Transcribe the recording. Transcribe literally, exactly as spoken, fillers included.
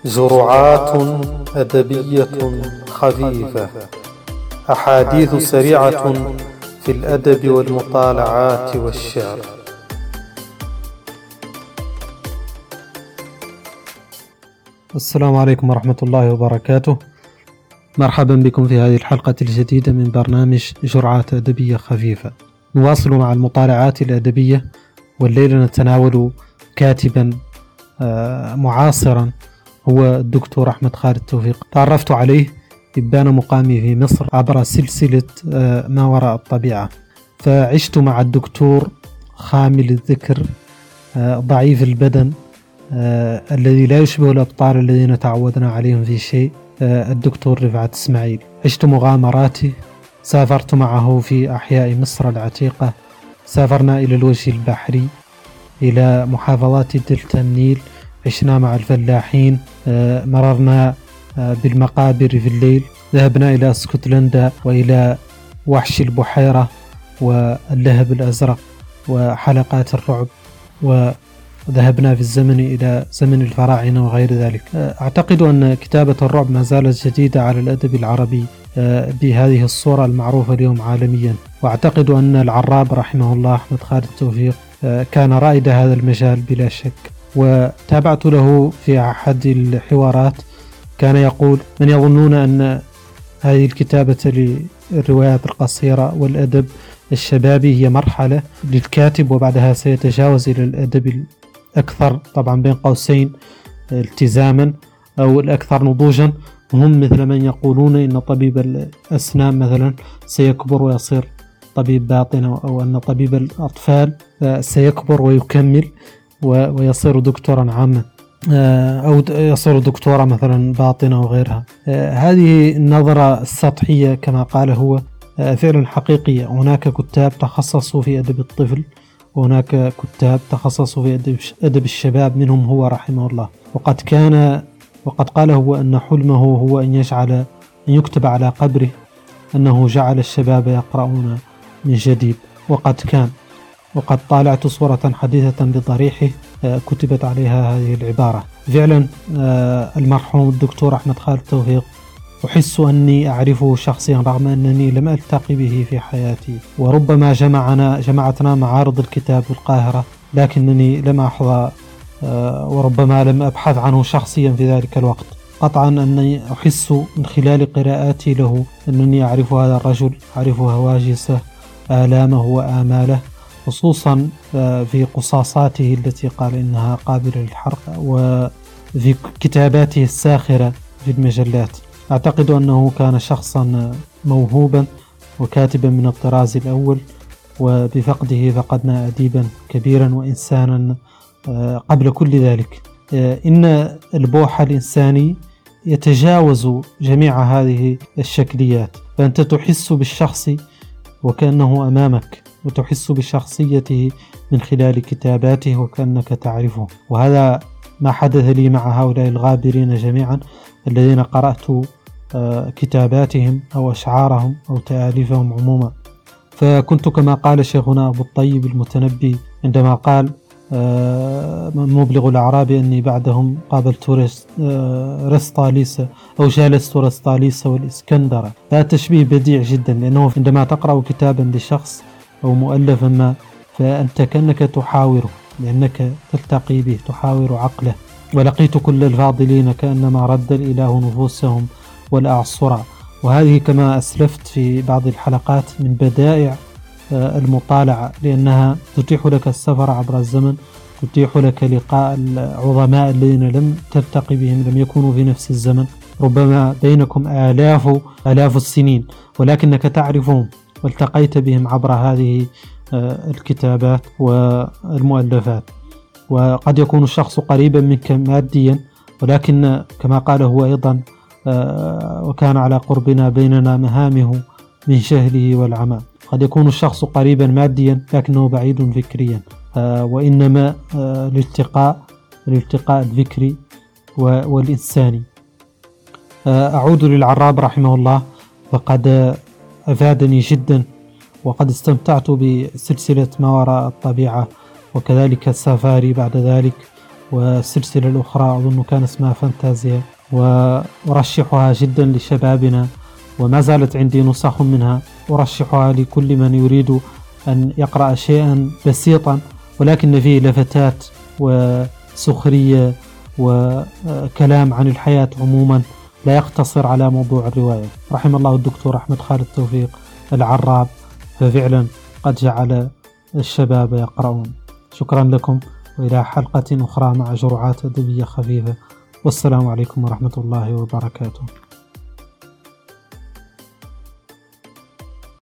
جرعات أدبية خفيفة، أحاديث سريعة في الأدب والمطالعات والشعر. السلام عليكم ورحمة الله وبركاته. مرحبا بكم في هذه الحلقة الجديدة من برنامج جرعات أدبية خفيفة. نواصل مع المطالعات الأدبية، والليلة نتناول كاتبا معاصرا هو الدكتور أحمد خالد توفيق. تعرفت عليه إبان مقامي في مصر عبر سلسلة ما وراء الطبيعة، فعشت مع الدكتور خامل الذكر ضعيف البدن الذي لا يشبه الأبطال الذين تعودنا عليهم في شيء، الدكتور رفعت إسماعيل. عشت مغامراتي، سافرت معه في أحياء مصر العتيقة، سافرنا إلى الوجه البحري، إلى محافظات دلتا النيل، عشنا مع الفلاحين، مررنا بالمقابر في الليل، ذهبنا إلى اسكتلندا وإلى وحش البحيرة واللهب الأزرق وحلقات الرعب، وذهبنا في الزمن إلى زمن الفراعنة وغير ذلك. أعتقد أن كتابة الرعب ما زالت جديدة على الأدب العربي بهذه الصورة المعروفة اليوم عالميا، وأعتقد أن العراب رحمه الله أحمد خالد توفيق كان رائد هذا المجال بلا شك. وتابعت له في أحد الحوارات كان يقول: من يظنون أن هذه الكتابة للروايات القصيرة والأدب الشبابي هي مرحلة للكاتب وبعدها سيتجاوز إلى الأدب الأكثر، طبعا بين قوسين التزاما أو الأكثر نضوجا، هم مثل من يقولون إن طبيب الأسنان مثلا سيكبر ويصير طبيب باطن، أو أن طبيب الأطفال سيكبر ويكمل ويصير دكتورا عاما، أو يصير دكتورة مثلا باطنة وغيرها. هذه النظرة السطحية كما قال هو فعلا حقيقية. هناك كتاب تخصصوا في أدب الطفل، وهناك كتاب تخصصوا في أدب الشباب، منهم هو رحمه الله. وقد كان وقد قال هو أن حلمه هو أن يجعل أن يكتب على قبره أنه جعل الشباب يقرؤون من جديد، وقد كان. وقد طالعت صورة حديثة بضريحه كتبت عليها هذه العبارة. فعلا المرحوم الدكتور أحمد خالد توفيق أحس أني أعرفه شخصيا رغم أنني لم ألتقي به في حياتي، وربما جمعنا جمعتنا معارض الكتاب بالقاهرة، لكنني لم أحظى وربما لم أبحث عنه شخصيا في ذلك الوقت. قطعا أني أحس من خلال قراءاتي له أنني أعرف هذا الرجل، أعرف هواجسه، آلامه وآماله، خصوصا في قصاصاته التي قال إنها قابلة للحرق، وفي كتاباته الساخرة في المجلات. أعتقد أنه كان شخصا موهوبا وكاتبا من الطراز الأول، وبفقده فقدنا أديبا كبيرا وإنسانا قبل كل ذلك. إن البوح الإنساني يتجاوز جميع هذه الشكليات، فأنت تحس بالشخص وكأنه أمامك، وتحس بشخصيته من خلال كتاباته وكأنك تعرفه. وهذا ما حدث لي مع هؤلاء الغابرين جميعا الذين قرأت كتاباتهم أو أشعارهم أو تآليفهم عموما. فكنت كما قال شيخنا أبو الطيب المتنبي عندما قال مبلغ الأعراب أني بعدهم قابلت رسطاليس أو جالست رسطاليس والإسكندر. هذا تشبيه بديع جدا، لأنه عندما تقرأ كتابا لشخص أو مؤلفا ما فأنت كأنك تحاوره، لأنك تلتقي به، تحاور عقله. ولقيت كل الفاضلين كأنما رد الإله نفوسهم والأعصرة. وهذه كما أسلفت في بعض الحلقات من بدائع المطالعة، لأنها تتيح لك السفر عبر الزمن، تتيح لك لقاء العظماء الذين لم تلتقي بهم، لم يكونوا في نفس الزمن، ربما بينكم آلاف آلاف السنين، ولكنك تعرفهم والتقيت بهم عبر هذه الكتابات والمؤلفات. وقد يكون الشخص قريبا منك ماديا، ولكن كما قال هو أيضا وكان على قربنا بيننا مهامه من شهله والعمى. قد يكون الشخص قريبا ماديا لكنه بعيد فكريا، وإنما الالتقاء الالتقاء الفكري والإنساني. أعود للعراب رحمه الله، فقد أفادني جدا، وقد استمتعت بسلسلة ما وراء الطبيعة، وكذلك السفاري بعد ذلك، والسلسلة الأخرى أظن كان اسمها فانتازيا، وأرشحها جدا لشبابنا، وما زالت عندي نسخ منها أرشحها لكل من يريد أن يقرأ شيئا بسيطا ولكن فيه لفتات وسخرية وكلام عن الحياة عموما، لا يقتصر على موضوع الرواية. رحم الله الدكتور أحمد خالد توفيق العراب، ففعلا قد جعل الشباب يقرؤون. شكرا لكم، وإلى حلقة أخرى مع جرعات أدبية خفيفة، والسلام عليكم ورحمة الله وبركاته.